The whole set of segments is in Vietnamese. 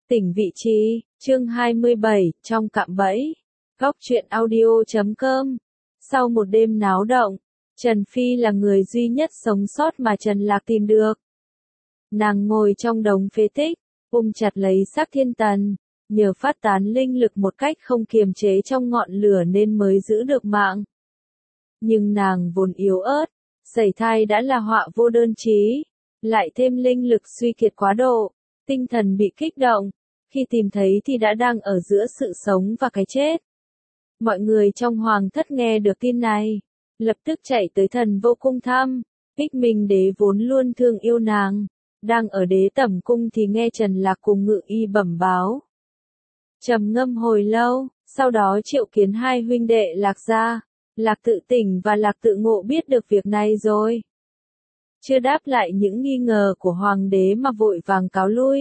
Tỉnh vị trí, chương 27, trong cạm bẫy. Góc truyện audio.com. Sau một đêm náo động, Trần Phi là người duy nhất sống sót mà Trần Lạc tìm được. Nàng ngồi trong đống phế tích, ôm chặt lấy xác thiên tần, nhờ phát tán linh lực một cách không kiềm chế trong ngọn lửa nên mới giữ được mạng. Nhưng nàng vốn yếu ớt, sẩy thai đã là họa vô đơn chí, lại thêm linh lực suy kiệt quá độ, tinh thần bị kích động, khi tìm thấy thì đã đang ở giữa sự sống và cái chết. Mọi người trong hoàng thất nghe được tin này, lập tức chạy tới Thần Vô Cung thăm. Ích Minh Đế vốn luôn thương yêu nàng, đang ở đế tẩm cung thì nghe Trần Lạc cùng Ngự Y bẩm báo. Trầm ngâm hồi lâu, sau đó triệu kiến hai huynh đệ Lạc gia, Lạc Tự Tỉnh và Lạc Tự Ngộ biết được việc này rồi. Chưa đáp lại những nghi ngờ của hoàng đế mà vội vàng cáo lui.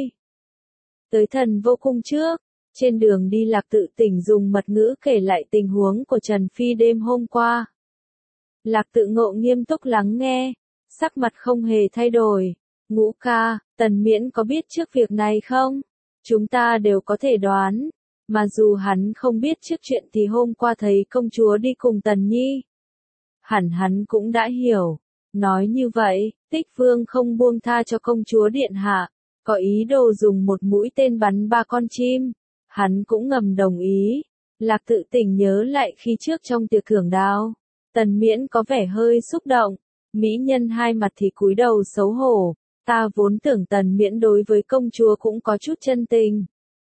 Tới Thần Vô Cung trước, trên đường đi Lạc Tự Tỉnh dùng mật ngữ kể lại tình huống của Trần Phi đêm hôm qua. Lạc Tự Ngộ nghiêm túc lắng nghe, sắc mặt không hề thay đổi. Ngũ ca, Tần Miễn có biết trước việc này không? Chúng ta đều có thể đoán, mà dù hắn không biết trước chuyện thì hôm qua thấy công chúa đi cùng Tần Nhi. Hẳn hắn cũng đã hiểu. Nói như vậy, Tích Vương không buông tha cho công chúa điện hạ, có ý đồ dùng một mũi tên bắn 3 con chim. Hắn cũng ngầm đồng ý. Lạc Tự Tỉnh nhớ lại khi trước trong tiệc thưởng đao, Tần Miễn có vẻ hơi xúc động, mỹ nhân hai mặt thì cúi đầu xấu hổ. Ta vốn tưởng Tần Miễn đối với công chúa cũng có chút chân tình.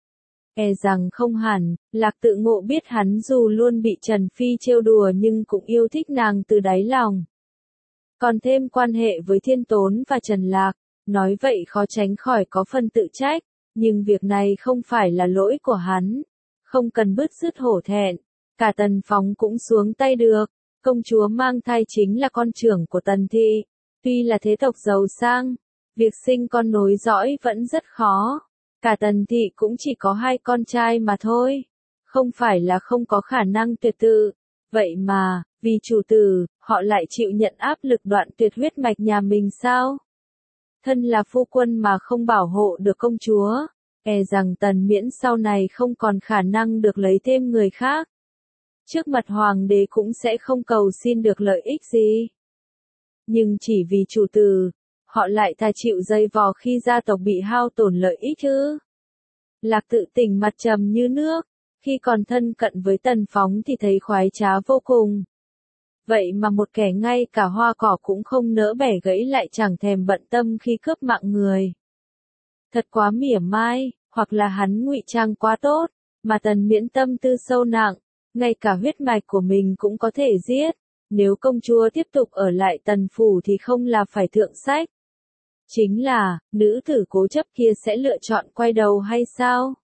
E rằng không hẳn, Lạc Tự Ngộ biết hắn dù luôn bị Trần Phi trêu đùa nhưng cũng yêu thích nàng từ đáy lòng. Còn thêm quan hệ với Thiên Tốn và Trần Lạc, nói vậy khó tránh khỏi có phần tự trách, nhưng việc này không phải là lỗi của hắn, không cần bứt rứt hổ thẹn, cả Tần Phóng cũng xuống tay được, công chúa mang thai chính là con trưởng của Tần Thị, tuy là thế tộc giàu sang, việc sinh con nối dõi vẫn rất khó, cả Tần Thị cũng chỉ có 2 con trai mà thôi, không phải là không có khả năng tuyệt tự, vậy mà, vì chủ tử, họ lại chịu nhận áp lực đoạn tuyệt huyết mạch nhà mình sao? Thân là phu quân mà không bảo hộ được công chúa, e rằng Tần Miễn sau này không còn khả năng được lấy thêm người khác. Trước mặt hoàng đế cũng sẽ không cầu xin được lợi ích gì. Nhưng chỉ vì chủ tử, họ lại thà chịu dây vò khi gia tộc bị hao tổn lợi ích chứ. Lạc Tự Tỉnh mặt trầm như nước, khi còn thân cận với Tần Phóng thì thấy khoái trá vô cùng. Vậy mà một kẻ ngay cả hoa cỏ cũng không nỡ bẻ gãy lại chẳng thèm bận tâm khi cướp mạng người. Thật quá mỉa mai, hoặc là hắn ngụy trang quá tốt, mà Tần Miễn tâm tư sâu nặng, ngay cả huyết mạch của mình cũng có thể giết. Nếu công chúa tiếp tục ở lại Tần phủ thì không là phải thượng sách. Chính là, nữ tử cố chấp kia sẽ lựa chọn quay đầu hay sao?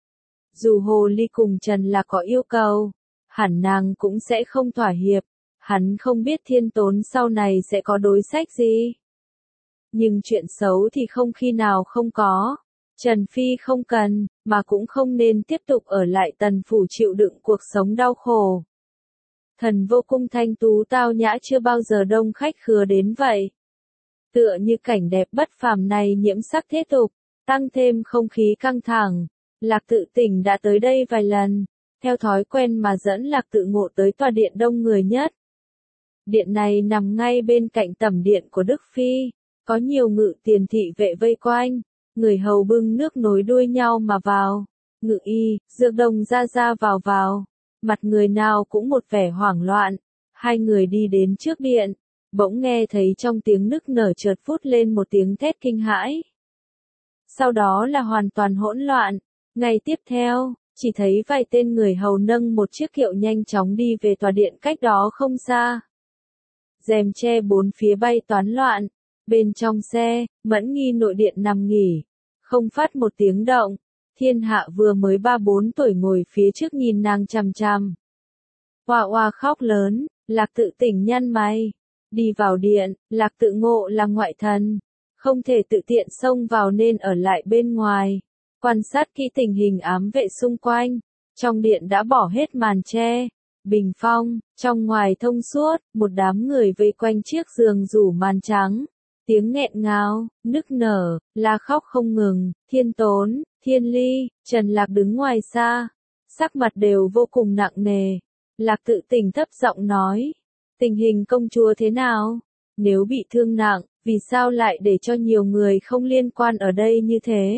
Dù Hồ Ly cùng Trần là có yêu cầu, hẳn nàng cũng sẽ không thỏa hiệp. Hắn không biết Thiên Tốn sau này sẽ có đối sách gì. Nhưng chuyện xấu thì không khi nào không có. Trần Phi không cần, mà cũng không nên tiếp tục ở lại Tần phủ chịu đựng cuộc sống đau khổ. Thần Vô Cung thanh tú tao nhã chưa bao giờ đông khách khứa đến vậy. Tựa như cảnh đẹp bất phàm này nhiễm sắc thế tục, tăng thêm không khí căng thẳng. Lạc Tự Tỉnh đã tới đây vài lần, theo thói quen mà dẫn Lạc Tự Ngộ tới tòa điện đông người nhất. Điện này nằm ngay bên cạnh tẩm điện của Đức Phi, có nhiều ngự tiền thị vệ vây quanh, người hầu bưng nước nối đuôi nhau mà vào, Ngự Y, Dược Đồng ra vào, mặt người nào cũng một vẻ hoảng loạn, hai người đi đến trước điện, bỗng nghe thấy trong tiếng nức nở chợt vút lên một tiếng thét kinh hãi. Sau đó là hoàn toàn hỗn loạn, ngay tiếp theo, chỉ thấy vài tên người hầu nâng một chiếc kiệu nhanh chóng đi về tòa điện cách đó không xa. Rèm che bốn phía bay toán loạn, bên trong xe, Mẫn Nghi nội điện nằm nghỉ, không phát một tiếng động, Thiên Hạ vừa mới 3-4 tuổi ngồi phía trước nhìn nàng chằm chằm. Oa oa khóc lớn, Lạc Tự Tỉnh nhăn mày, đi vào điện, Lạc Tự Ngộ là ngoại thần, không thể tự tiện xông vào nên ở lại bên ngoài, quan sát kỹ tình hình ám vệ xung quanh, trong điện đã bỏ hết màn che. Bình phong, trong ngoài thông suốt, một đám người vây quanh chiếc giường rủ màn trắng. Tiếng nghẹn ngào, nức nở, la khóc không ngừng, Thiên Tốn, Thiên Ly, Trần Lạc đứng ngoài xa, sắc mặt đều vô cùng nặng nề. Lạc Tự Tình thấp giọng nói, tình hình công chúa thế nào? Nếu bị thương nặng, vì sao lại để cho nhiều người không liên quan ở đây như thế?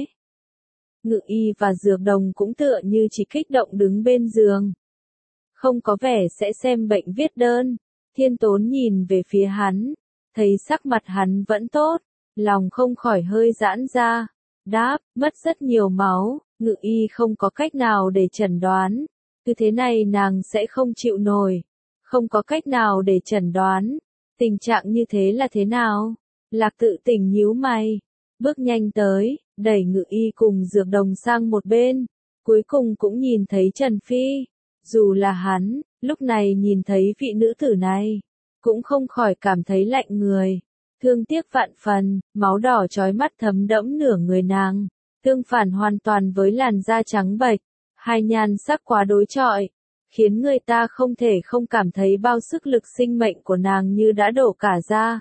Ngự y và dược đồng cũng tựa như chỉ kích động đứng bên giường. Không có vẻ sẽ xem bệnh viết đơn. Thiên Tốn nhìn về phía hắn, thấy sắc mặt hắn vẫn tốt, lòng không khỏi hơi giãn ra. Đáp, mất rất nhiều máu, ngự y không có cách nào để chẩn đoán. Cứ thế này nàng sẽ không chịu nổi. Không có cách nào để chẩn đoán. Tình trạng như thế là thế nào? Lạc Tự Tình nhíu mày, bước nhanh tới, đẩy ngự y cùng dược đồng sang một bên. Cuối cùng cũng nhìn thấy Trần Phi. Dù là hắn, lúc này nhìn thấy vị nữ tử này, cũng không khỏi cảm thấy lạnh người. Thương tiếc vạn phần, máu đỏ chói mắt thấm đẫm nửa người nàng, tương phản hoàn toàn với làn da trắng bệch, hai nhan sắc quá đối chọi, khiến người ta không thể không cảm thấy bao sức lực sinh mệnh của nàng như đã đổ cả ra.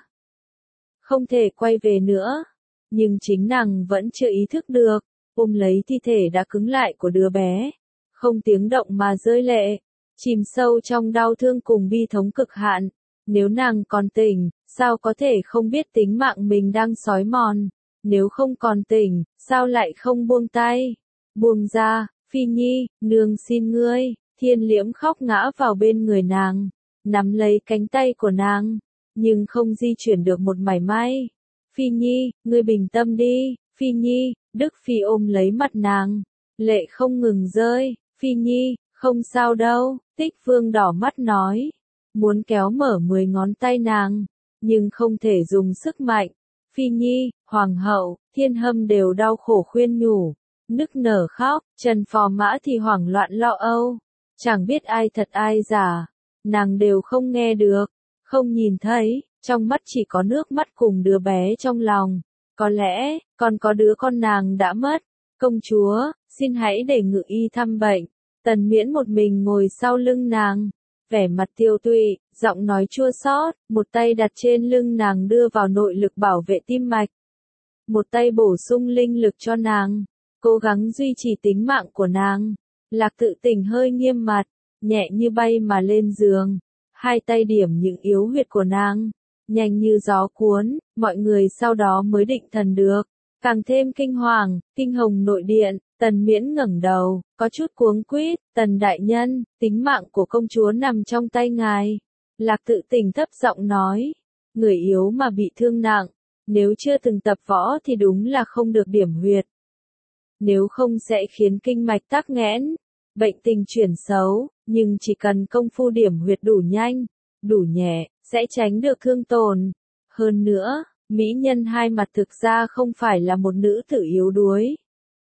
Không thể quay về nữa, nhưng chính nàng vẫn chưa ý thức được, ôm lấy thi thể đã cứng lại của đứa bé, không tiếng động mà rơi lệ, chìm sâu trong đau thương cùng bi thống cực hạn. Nếu nàng còn tỉnh, sao có thể không biết tính mạng mình đang xói mòn? Nếu không còn tỉnh, sao lại không buông tay? Buông ra, Phi Nhi, nương xin ngươi. Thiên Liễm khóc ngã vào bên người nàng, nắm lấy cánh tay của nàng, nhưng không di chuyển được một mảy may. Phi Nhi, ngươi bình tâm đi. Phi Nhi, Đức Phi ôm lấy mặt nàng, lệ không ngừng rơi. Phi Nhi, không sao đâu. Tích Vương đỏ mắt nói, muốn kéo mở 10 ngón tay nàng, nhưng không thể dùng sức mạnh. Phi Nhi, Hoàng hậu, Thiên Hâm đều đau khổ khuyên nhủ, nức nở khóc. Trần Phò Mã thì hoảng loạn lo âu, chẳng biết ai thật ai giả, nàng đều không nghe được, không nhìn thấy, trong mắt chỉ có nước mắt cùng đứa bé trong lòng. Có lẽ, còn có đứa con nàng đã mất. Công chúa, xin hãy để ngự y thăm bệnh. Tần Miễn một mình ngồi sau lưng nàng, vẻ mặt tiêu tụy, giọng nói chua xót, một tay đặt trên lưng nàng đưa vào nội lực bảo vệ tim mạch, một tay bổ sung linh lực cho nàng, cố gắng duy trì tính mạng của nàng. Lạc Tự Tình hơi nghiêm mặt, nhẹ như bay mà lên giường, hai tay điểm những yếu huyệt của nàng, nhanh như gió cuốn. Mọi người sau đó mới định thần được, càng thêm kinh hoàng. Kinh Hồng nội điện, Tần Miễn ngẩng đầu, có chút cuống quýt, Tần đại nhân, tính mạng của công chúa nằm trong tay ngài. Lạc Tự Tình thấp giọng nói, người yếu mà bị thương nặng, nếu chưa từng tập võ thì đúng là không được điểm huyệt. Nếu không sẽ khiến kinh mạch tắc nghẽn, bệnh tình chuyển xấu, nhưng chỉ cần công phu điểm huyệt đủ nhanh, đủ nhẹ, sẽ tránh được thương tổn. Hơn nữa, mỹ nhân hai mặt thực ra không phải là một nữ tử yếu đuối.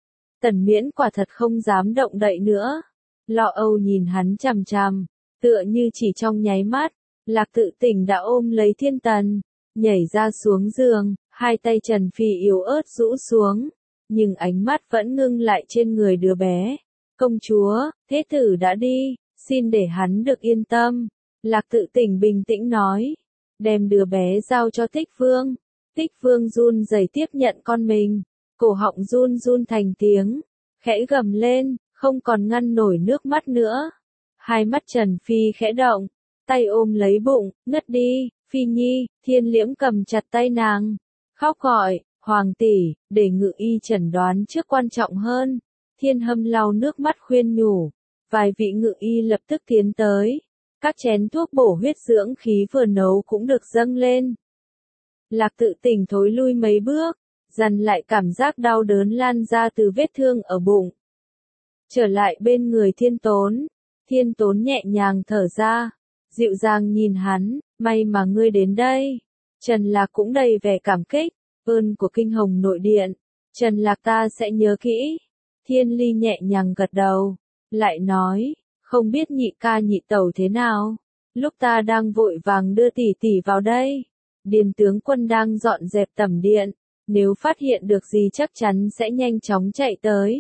Tần Miễn quả thật không dám động đậy nữa, lo âu nhìn hắn chằm chằm, tựa như chỉ trong nháy mắt, Lạc Tự Tình đã ôm lấy Thiên Tần, nhảy ra xuống giường, hai tay Trần Phi yếu ớt rũ xuống, nhưng ánh mắt vẫn ngưng lại trên người đứa bé. Công chúa, thế tử đã đi, xin để hắn được yên tâm. Lạc Tự Tình bình tĩnh nói, đem đứa bé giao cho Tích Vương. Tích Vương run rẩy tiếp nhận con mình, cổ họng run run thành tiếng, khẽ gầm lên, không còn ngăn nổi nước mắt nữa. Hai mắt Trần Phi khẽ động, tay ôm lấy bụng, ngất đi. Phi Nhi, Thiên Liễm cầm chặt tay nàng, khóc gọi, Hoàng tỷ, để ngự y chẩn đoán trước quan trọng hơn. Thiên Hâm lau nước mắt khuyên nhủ, vài vị ngự y lập tức tiến tới, các chén thuốc bổ huyết dưỡng khí vừa nấu cũng được dâng lên. Lạc Tự Tình thối lui mấy bước, dằn lại cảm giác đau đớn lan ra từ vết thương ở bụng. Trở lại bên người Thiên Tốn, Thiên Tốn nhẹ nhàng thở ra, dịu dàng nhìn hắn, may mà ngươi đến đây. Trần Lạc cũng đầy vẻ cảm kích, ơn của Kinh Hồng nội điện, Trần Lạc ta sẽ nhớ kỹ. Thiên Ly nhẹ nhàng gật đầu, lại nói, không biết nhị ca nhị tẩu thế nào. Lúc ta đang vội vàng đưa tỷ tỷ vào đây, Điền tướng quân đang dọn dẹp tẩm điện, nếu phát hiện được gì chắc chắn sẽ nhanh chóng chạy tới.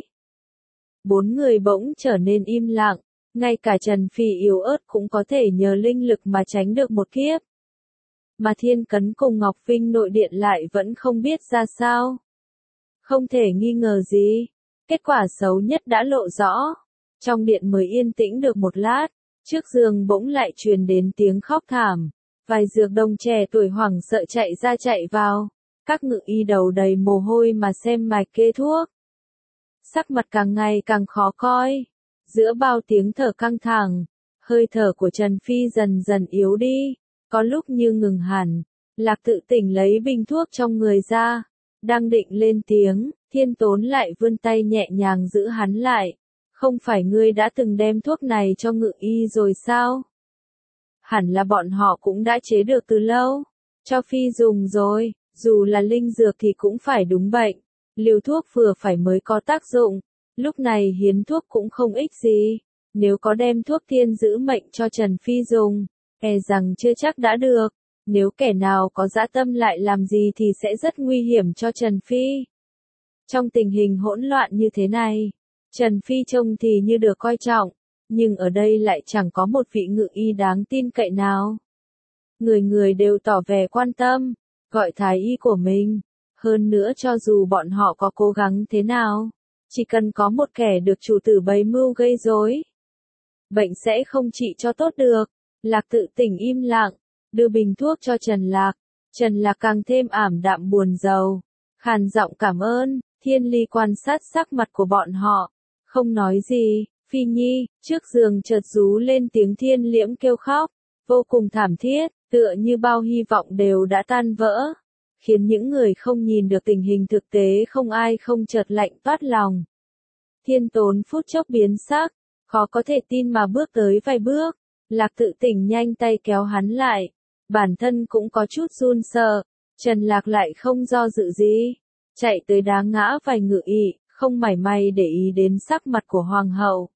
Bốn người bỗng trở nên im lặng, ngay cả Trần Phi yếu ớt cũng có thể nhờ linh lực mà tránh được một kiếp. Mà Thiên Cấn cùng Ngọc Vinh nội điện lại vẫn không biết ra sao. Không thể nghi ngờ gì, Kết quả xấu nhất đã lộ rõ. Trong điện mới yên tĩnh được một lát, trước giường bỗng lại truyền đến tiếng khóc thảm. Vài dược đồng trẻ tuổi hoảng sợ chạy ra chạy vào. Các ngự y đầu đầy mồ hôi mà xem mạch kê thuốc. Sắc mặt càng ngày càng khó coi. Giữa bao tiếng thở căng thẳng, hơi thở của Trần Phi dần dần yếu đi. Có lúc như ngừng hẳn. Lạc Tự Tỉnh lấy bình thuốc trong người ra. Đang định lên tiếng, Thiên Tốn lại vươn tay nhẹ nhàng giữ hắn lại. Không phải ngươi đã từng đem thuốc này cho ngự y rồi sao? Hẳn là bọn họ cũng đã chế được từ lâu. Cho Phi dùng rồi, dù là linh dược thì cũng phải đúng bệnh. Liều thuốc vừa phải mới có tác dụng. Lúc này hiến thuốc cũng không ích gì. Nếu có đem thuốc thiên giữ mệnh cho Trần Phi dùng, e rằng chưa chắc đã được. Nếu kẻ nào có dã tâm lại làm gì thì sẽ rất nguy hiểm cho Trần Phi. Trong tình hình hỗn loạn như thế này, Trần Phi trông thì như được coi trọng, nhưng ở đây lại chẳng có một vị ngự y đáng tin cậy nào. Người người đều tỏ vẻ quan tâm, gọi thái y của mình. Hơn nữa cho dù bọn họ có cố gắng thế nào, chỉ cần có một kẻ được chủ tử bày mưu gây rối, bệnh sẽ không trị cho tốt được. Lạc Tự Tỉnh im lặng, đưa bình thuốc cho Trần Lạc. Trần Lạc càng thêm ảm đạm buồn rầu, khàn giọng cảm ơn. Thiên Ly quan sát sắc mặt của bọn họ, không nói gì. Phi Nhi, trước giường chợt rú lên tiếng Thiên Liễm kêu khóc, vô cùng thảm thiết, tựa như bao hy vọng đều đã tan vỡ, khiến những người không nhìn được tình hình thực tế không ai không chợt lạnh toát lòng. Thiên Tốn phút chốc biến sắc, khó có thể tin mà bước tới vài bước. Lạc Tự Tỉnh nhanh tay kéo hắn lại, bản thân cũng có chút run sợ. Trần Lạc lại không do dự gì, chạy tới đá ngã vài ngự y, không mảy may để ý đến sắc mặt của hoàng hậu.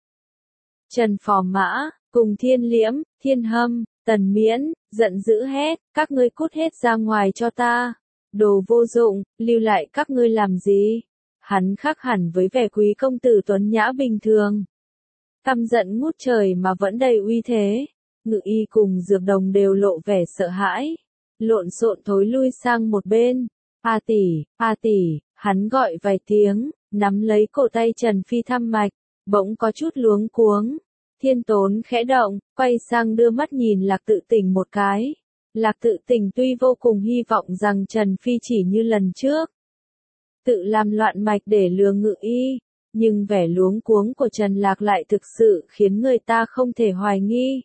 Trần Phò Mã, cùng Thiên Liễm, Thiên Hâm, Tần Miễn, giận dữ hét, các ngươi cút hết ra ngoài cho ta. Đồ vô dụng, lưu lại các ngươi làm gì? Hắn khác hẳn với vẻ quý công tử tuấn nhã bình thường. Căm giận ngút trời mà vẫn đầy uy thế. Ngự y cùng dược đồng đều lộ vẻ sợ hãi, lộn xộn thối lui sang một bên. A tỷ, hắn gọi vài tiếng, nắm lấy cổ tay Trần Phi thăm mạch, bỗng có chút luống cuống. Thiên Tốn khẽ động, quay sang đưa mắt nhìn Lạc Tự Tỉnh một cái. Lạc Tự Tỉnh tuy vô cùng hy vọng rằng Trần Phi chỉ như lần trước, tự làm loạn mạch để lừa ngự y, nhưng vẻ luống cuống của Trần Lạc lại thực sự khiến người ta không thể hoài nghi.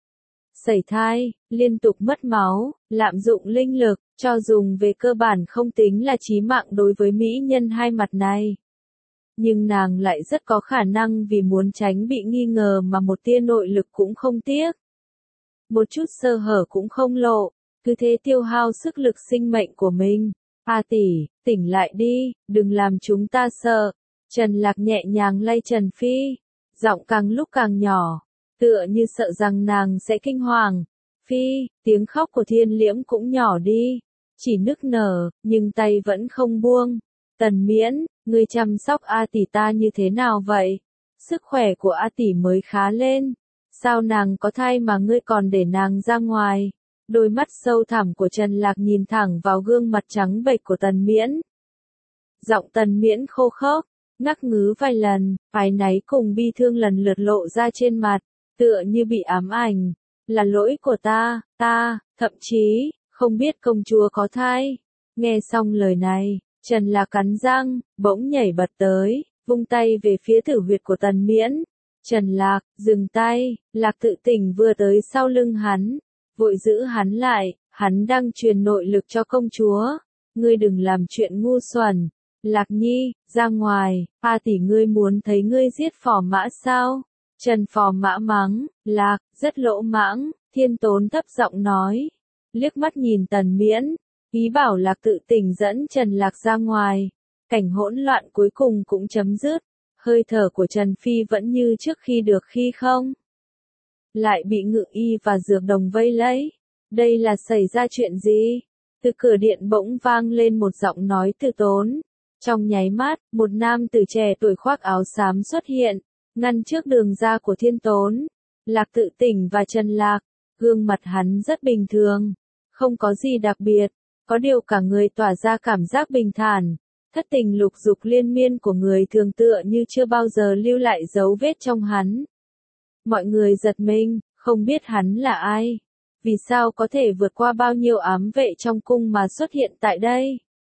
Sẩy thai, liên tục mất máu, lạm dụng linh lực, cho dùng về cơ bản không tính là chí mạng đối với mỹ nhân hai mặt này. Nhưng nàng lại rất có khả năng vì muốn tránh bị nghi ngờ mà một tia nội lực cũng không tiếc. Một chút sơ hở cũng không lộ, cứ thế tiêu hao sức lực sinh mệnh của mình. A tỷ, tỉnh lại đi, đừng làm chúng ta sợ. Trần Lạc nhẹ nhàng lay Trần Phi, giọng càng lúc càng nhỏ, tựa như sợ rằng nàng sẽ kinh hoàng. Phi, tiếng khóc của Thiên Liễm cũng nhỏ đi, chỉ nức nở, nhưng tay vẫn không buông. Tần Miễn, ngươi chăm sóc A tỷ ta như thế nào vậy? Sức khỏe của A tỷ mới khá lên. Sao nàng có thai mà ngươi còn để nàng ra ngoài? Đôi mắt sâu thẳm của Trần Lạc nhìn thẳng vào gương mặt trắng bệch của Tần Miễn. Giọng Tần Miễn khô khốc, ngắc ngứ vài lần, áy náy cùng bi thương lần lượt lộ ra trên mặt, tựa như bị ám ảnh. Là lỗi của ta, thậm chí, không biết công chúa có thai. Nghe xong lời này, Trần Lạc cắn răng, bỗng nhảy bật tới, vung tay về phía tử huyệt của Tần Miễn. Trần Lạc, dừng tay. Lạc Tự Tỉnh vừa tới sau lưng hắn, vội giữ hắn lại, hắn đang truyền nội lực cho công chúa. Ngươi đừng làm chuyện ngu xuẩn. Lạc Nhi, ra ngoài. A tỷ, ngươi muốn thấy ngươi giết Phò Mã sao? Trần Phò Mã mắng, Lạc, rất lỗ mãng. Thiên Tốn thấp giọng nói, liếc mắt nhìn Tần Miễn, ý bảo Lạc Tự Tỉnh dẫn Trần Lạc ra ngoài. Cảnh hỗn loạn cuối cùng cũng chấm dứt. Hơi thở của Trần Phi vẫn như trước khi được khi không. Lại bị ngự y và dược đồng vây lấy. Đây là xảy ra chuyện gì? Từ cửa điện bỗng vang lên một giọng nói từ tốn. Trong nháy mắt, một nam tử trẻ tuổi khoác áo xám xuất hiện, ngăn trước đường ra của Thiên Tốn. Lạc Tự Tỉnh và Trần Lạc, gương mặt hắn rất bình thường, không có gì đặc biệt, có điều cả người tỏa ra cảm giác bình thản. Thất tình lục dục liên miên của người thường tựa như chưa bao giờ lưu lại dấu vết trong hắn. Mọi người giật mình, không biết hắn là ai. Vì sao có thể vượt qua bao nhiêu ám vệ trong cung mà xuất hiện tại đây?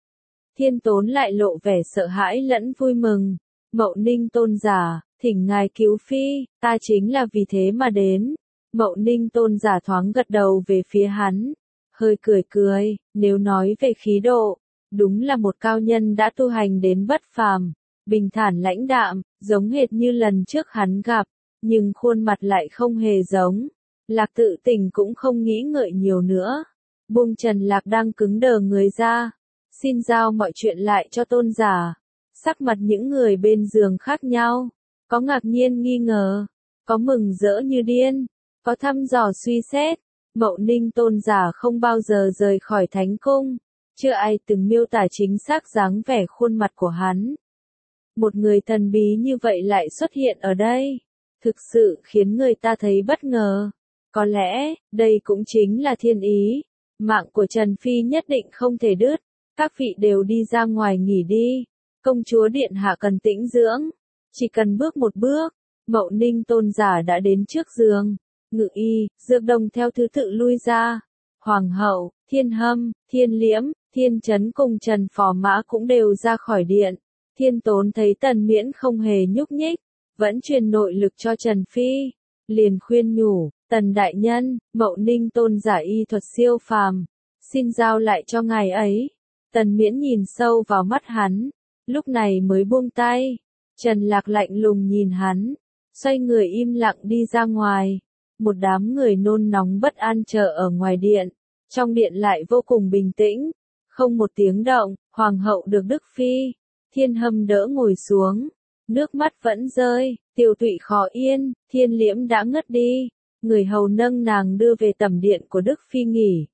Thiên Tốn lại lộ vẻ sợ hãi lẫn vui mừng. Mậu Ninh tôn giả, thỉnh ngài cứu phi, ta chính là vì thế mà đến. Mậu Ninh tôn giả thoáng gật đầu về phía hắn, hơi cười cười, nếu nói về khí độ, đúng là một cao nhân đã tu hành đến bất phàm, bình thản lãnh đạm, giống hệt như lần trước hắn gặp, nhưng khuôn mặt lại không hề giống. Lạc Tự Tình cũng không nghĩ ngợi nhiều nữa, buông Trần Lạc đang cứng đờ người ra, xin giao mọi chuyện lại cho tôn giả. Sắc mặt những người bên giường khác nhau, có ngạc nhiên nghi ngờ, có mừng rỡ như điên, có thăm dò suy xét. Mậu Ninh tôn giả không bao giờ rời khỏi thánh cung, chưa ai từng miêu tả chính xác dáng vẻ khuôn mặt của hắn. Một người thần bí như vậy lại xuất hiện ở đây, thực sự khiến người ta thấy bất ngờ. Có lẽ, đây cũng chính là thiên ý, mạng của Trần Phi nhất định không thể đứt, các vị đều đi ra ngoài nghỉ đi, công chúa điện hạ cần tĩnh dưỡng, chỉ cần bước một bước. Mậu Ninh tôn giả đã đến trước giường, Ngự Y, Dược Đồng theo thứ tự lui ra, Hoàng hậu, Thiên Hâm, Thiên Liễm, Thiên Chấn cùng Trần Phò Mã cũng đều ra khỏi điện. Thiên Tốn thấy Tần Miễn không hề nhúc nhích, vẫn truyền nội lực cho Trần Phi, liền khuyên nhủ, Tần đại nhân, Mậu Ninh tôn giả y thuật siêu phàm, xin giao lại cho ngài ấy. Tần Miễn nhìn sâu vào mắt hắn, lúc này mới buông tay. Trần Lạc lạnh lùng nhìn hắn, xoay người im lặng đi ra ngoài. Một đám người nôn nóng bất an chờ ở ngoài điện, trong điện lại vô cùng bình tĩnh, không một tiếng động. Hoàng hậu được Đức Phi, Thiên Hâm đỡ ngồi xuống, nước mắt vẫn rơi, Tiêu Tụy khó yên. Thiên Liễm đã ngất đi, người hầu nâng nàng đưa về tẩm điện của Đức Phi nghỉ.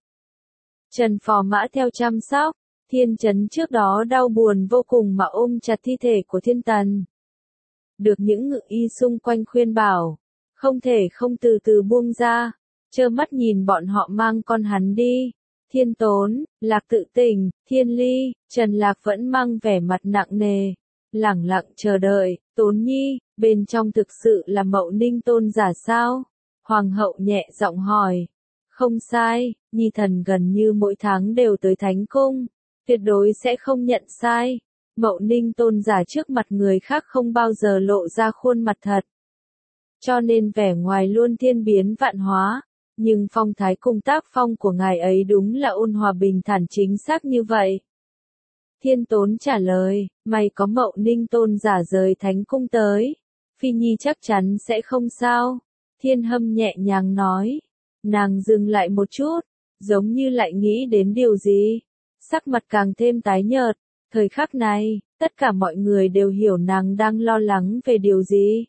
Trần Phò Mã theo chăm sóc. Thiên Chấn trước đó đau buồn vô cùng mà ôm chặt thi thể của Thiên Tần. Được những ngự y xung quanh khuyên bảo, không thể không từ từ buông ra, trơ mắt nhìn bọn họ mang con hắn đi. Thiên Tốn, Lạc Tự Tình, Thiên Ly, Trần Lạc vẫn mang vẻ mặt nặng nề, lẳng lặng chờ đợi. Tốn nhi, bên trong thực sự là Mậu Ninh tôn giả sao? Hoàng hậu nhẹ giọng hỏi. Không sai, nhi thần gần như mỗi tháng đều tới thánh cung, tuyệt đối sẽ không nhận sai. Mậu Ninh tôn giả trước mặt người khác không bao giờ lộ ra khuôn mặt thật, cho nên vẻ ngoài luôn thiên biến vạn hóa, nhưng phong thái cùng tác phong của ngài ấy đúng là ôn hòa bình thản chính xác như vậy. Thiên Tốn trả lời, may có Mậu Ninh tôn giả rời thánh cung tới, Phi Nhi chắc chắn sẽ không sao. Thiên Hâm nhẹ nhàng nói, nàng dừng lại một chút, giống như lại nghĩ đến điều gì, sắc mặt càng thêm tái nhợt. Thời khắc này, tất cả mọi người đều hiểu nàng đang lo lắng về điều gì,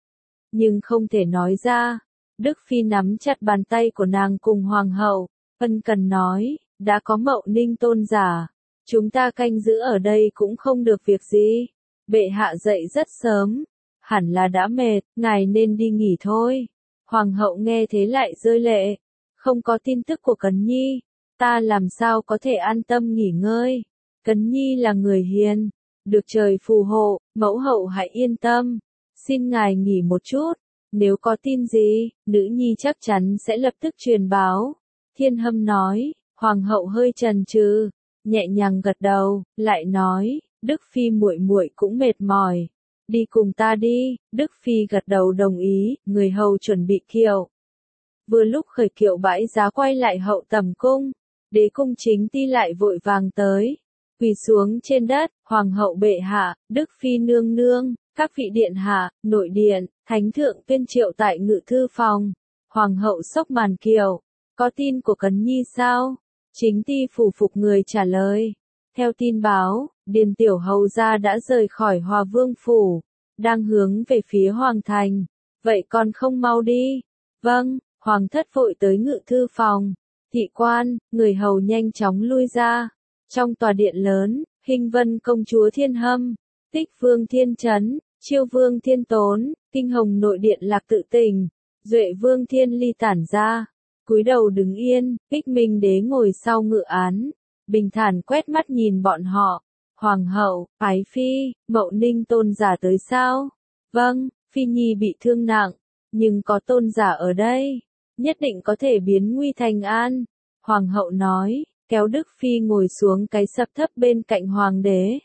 nhưng không thể nói ra. Đức Phi nắm chặt bàn tay của nàng cùng Hoàng hậu, ân cần nói, đã có Mậu Ninh tôn giả, chúng ta canh giữ ở đây cũng không được việc gì. Bệ hạ dậy rất sớm, hẳn là đã mệt, ngài nên đi nghỉ thôi. Hoàng hậu nghe thế lại rơi lệ, không có tin tức của Cấn Nhi, ta làm sao có thể an tâm nghỉ ngơi. Cấn Nhi là người hiền, được trời phù hộ, mẫu hậu hãy yên tâm, xin ngài nghỉ một chút, nếu có tin gì, nữ nhi chắc chắn sẽ lập tức truyền báo. Thiên Hâm nói. Hoàng hậu hơi chần chừ, nhẹ nhàng gật đầu, lại nói, Đức Phi muội muội cũng mệt mỏi, đi cùng ta đi. Đức Phi gật đầu đồng ý, người hầu chuẩn bị kiệu. Vừa lúc khởi kiệu bãi giá quay lại hậu tầm cung, đế cung chính ti lại vội vàng tới, quỳ xuống trên đất. Hoàng hậu bệ hạ, Đức Phi nương nương, các vị điện hạ, nội điện, thánh thượng tuyên triệu tại ngự thư phòng. Hoàng hậu xốc màn kiệu, có tin của Cấn Nhi sao? Chính ti phủ phục người trả lời. Theo tin báo, Điền tiểu hầu gia đã rời khỏi Hòa Vương phủ, đang hướng về phía Hoàng thành. Vậy còn không mau đi? Vâng. Hoàng thất vội tới ngự thư phòng. Thị quan, người hầu nhanh chóng lui ra. Trong tòa điện lớn, Hinh Vân công chúa Thiên Hâm, Tích Vương Thiên Chấn, Chiêu Vương Thiên Tốn, Kinh Hồng nội điện Lạc Tự Tình, Duệ Vương Thiên Ly tản ra, cúi đầu đứng yên. Bích Minh đế ngồi sau ngự án, bình thản quét mắt nhìn bọn họ. Hoàng hậu, ái phi, Mậu Ninh tôn giả tới sao? Vâng, phi nhi bị thương nặng, nhưng có tôn giả ở đây, nhất định có thể biến nguy thành an. Hoàng hậu nói, kéo Đức Phi ngồi xuống cái sập thấp bên cạnh hoàng đế.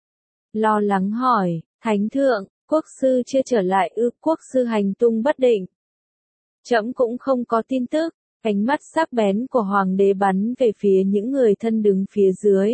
Lo lắng hỏi, thánh thượng, quốc sư chưa trở lại ư? Quốc sư hành tung bất định. Trẫm cũng không có tin tức. Ánh mắt sắc bén của hoàng đế bắn về phía những người thân đứng phía dưới.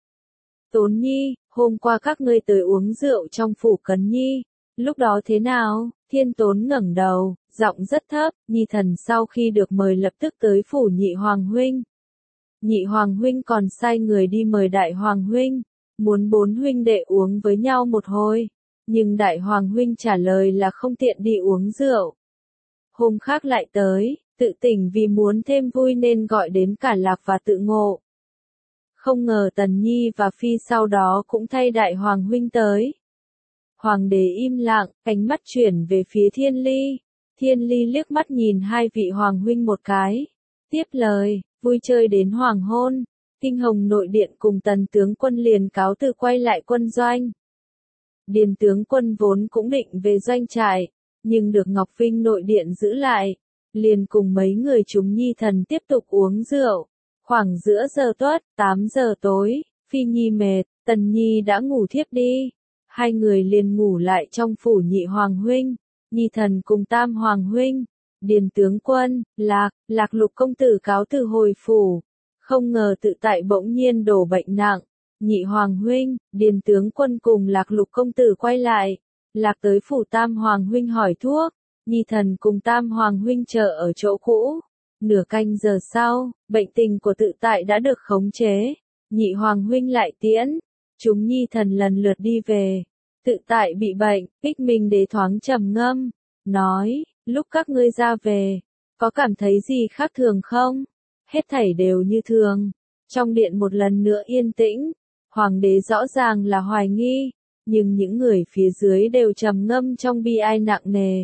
Tốn Nhi, hôm qua các ngươi tới uống rượu trong phủ Cấn Nhi, lúc đó thế nào? Thiên Tốn ngẩng đầu, giọng rất thấp. Nhi thần sau khi được mời lập tức tới phủ nhị hoàng huynh. Nhị hoàng huynh còn sai người đi mời đại hoàng huynh, muốn bốn huynh đệ uống với nhau một hồi, nhưng đại hoàng huynh trả lời là không tiện đi uống rượu. Hôm khác lại tới, tự tỉnh vì muốn thêm vui nên gọi đến cả Lạc và Tự Ngộ. Không ngờ Tần Nhi và Phi sau đó cũng thay đại hoàng huynh tới. Hoàng đế im lặng, ánh mắt chuyển về phía Thiên Ly. Thiên Ly liếc mắt nhìn hai vị hoàng huynh một cái. Tiếp lời, vui chơi đến hoàng hôn, Kinh Hồng nội điện cùng Tần tướng quân liền cáo từ quay lại quân doanh. Điền tướng quân vốn cũng định về doanh trại, nhưng được Ngọc Vinh nội điện giữ lại, liền cùng mấy người chúng nhi thần tiếp tục uống rượu. Khoảng giữa giờ tuất, 8 giờ tối, Phi Nhi mệt, Tần Nhi đã ngủ thiếp đi. Hai người liền ngủ lại trong phủ nhị hoàng huynh, nhi thần cùng tam hoàng huynh. Điền tướng quân, Lạc Lục công tử cáo từ hồi phủ. Không ngờ tự tại bỗng nhiên đổ bệnh nặng. Nhị hoàng huynh, Điền tướng quân cùng Lạc Lục công tử quay lại. Lạc tới phủ tam hoàng huynh hỏi thuốc. Nhi thần cùng tam hoàng huynh chờ ở chỗ cũ. Nửa canh giờ sau, bệnh tình của tự tại đã được khống chế. Nhị hoàng huynh lại tiễn. Chúng nhi thần lần lượt đi về. Tự tại bị bệnh, Ích Minh Đế thoáng trầm ngâm. Nói, lúc các ngươi ra về, có cảm thấy gì khác thường không? Hết thảy đều như thường. Trong điện một lần nữa yên tĩnh. Hoàng đế rõ ràng là hoài nghi, nhưng những người phía dưới đều trầm ngâm trong bi ai nặng nề.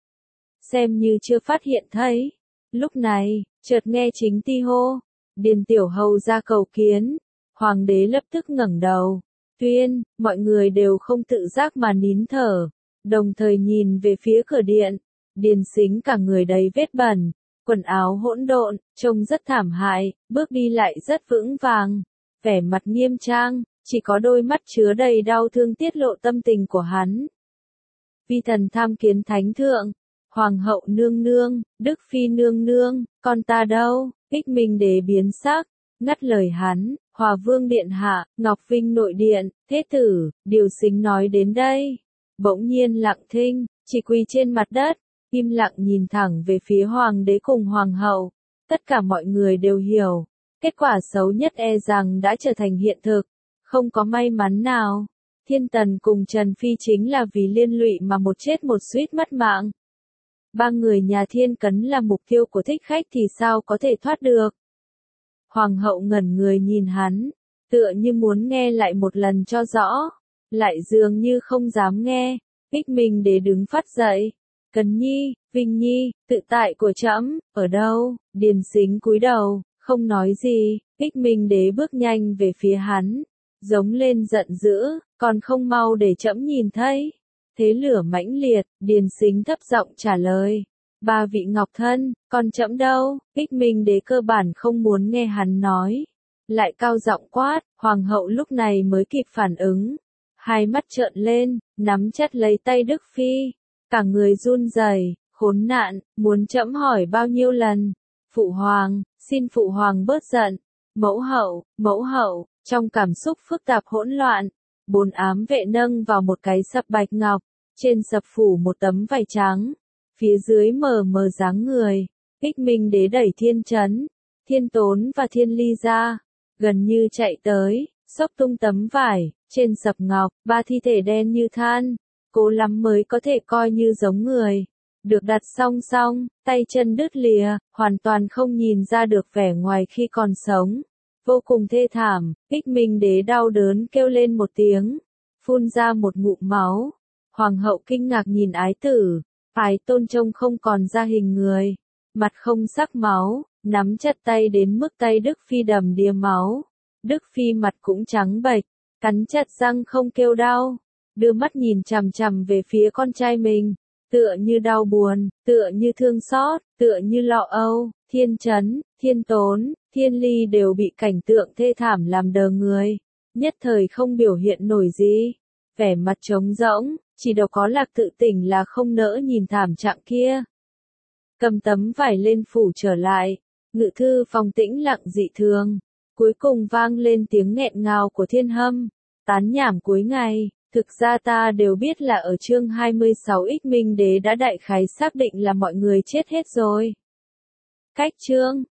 Xem như chưa phát hiện thấy. Lúc này, chợt nghe Chính Ti hô, Điền tiểu hầu ra cầu kiến. Hoàng đế lập tức ngẩng đầu. Tuyên, mọi người đều không tự giác mà nín thở, đồng thời nhìn về phía cửa điện. Điền Sính cả người đầy vết bẩn, quần áo hỗn độn, trông rất thảm hại, bước đi lại rất vững vàng, vẻ mặt nghiêm trang, chỉ có đôi mắt chứa đầy đau thương tiết lộ tâm tình của hắn. Vi thần tham kiến thánh thượng, hoàng hậu nương nương, Đức Phi nương nương, con ta đâu? Ích Minh Đế biến sắc, ngắt lời hắn. Hòa vương điện hạ, Ngọc Vinh nội điện, thế tử, Điều Sính nói đến đây. Bỗng nhiên lặng thinh, chỉ quỳ trên mặt đất, im lặng nhìn thẳng về phía hoàng đế cùng hoàng hậu. Tất cả mọi người đều hiểu, kết quả xấu nhất e rằng đã trở thành hiện thực. Không có may mắn nào. Thiên Tần cùng Trần Phi chính là vì liên lụy mà một chết một suýt mất mạng. Ba người nhà Thiên Cấn là mục tiêu của thích khách thì sao có thể thoát được. Hoàng hậu ngẩn người nhìn hắn, tựa như muốn nghe lại một lần cho rõ, lại dường như không dám nghe. Ích Minh Đế đứng phát dậy. Cấn Nhi, Vinh Nhi, tự tại của trẫm ở đâu? Điền Sính cúi đầu, không nói gì. Ích Minh Đế bước nhanh về phía hắn, giống lên giận dữ, còn không mau để trẫm nhìn thấy. Thế lửa mãnh liệt, Điền Sính thấp giọng trả lời. Ba vị ngọc thân, còn trẫm đâu? Ích Minh Đế cơ bản không muốn nghe hắn nói. Lại cao giọng quát, hoàng hậu lúc này mới kịp phản ứng. Hai mắt trợn lên, nắm chặt lấy tay Đức Phi. Cả người run rẩy, khốn nạn, muốn trẫm hỏi bao nhiêu lần. Phụ hoàng, xin phụ hoàng bớt giận. Mẫu hậu, trong cảm xúc phức tạp hỗn loạn. 4 ám vệ nâng vào một cái sập bạch ngọc, trên sập phủ một tấm vải trắng. Phía dưới mờ dáng người, Ích Minh Đế đẩy Thiên Chấn, Thiên Tốn và Thiên Ly ra, gần như chạy tới, xốc tung tấm vải, trên sập ngọc, 3 thi thể đen như than, cố lắm mới có thể coi như giống người. Được đặt song song, tay chân đứt lìa, hoàn toàn không nhìn ra được vẻ ngoài khi còn sống. Vô cùng thê thảm, Ích Minh Đế đau đớn kêu lên một tiếng, phun ra một ngụm máu. Hoàng hậu kinh ngạc nhìn ái tử. Ái Tôn trông không còn ra hình người, mặt không sắc máu, nắm chặt tay đến mức tay Đức Phi đầm đìa máu. Đức Phi mặt cũng trắng bệch, cắn chặt răng không kêu đau, đưa mắt nhìn chằm chằm về phía con trai mình, tựa như đau buồn, tựa như thương xót, tựa như lo âu. Thiên Chấn, Thiên Tốn, Thiên Ly đều bị cảnh tượng thê thảm làm đờ người, nhất thời không biểu hiện nổi gì, vẻ mặt trống rỗng, chỉ đầu có Lạc Tự Tỉnh là không nỡ nhìn thảm trạng kia. Cầm tấm vải lên phủ trở lại, ngự thư phòng tĩnh lặng dị thường, cuối cùng vang lên tiếng nghẹn ngào của Thiên Hâm, tán nhảm cuối ngày. Thực ra ta đều biết là ở chương 26 Ích Minh Đế đã đại khái xác định là mọi người chết hết rồi. Cách chương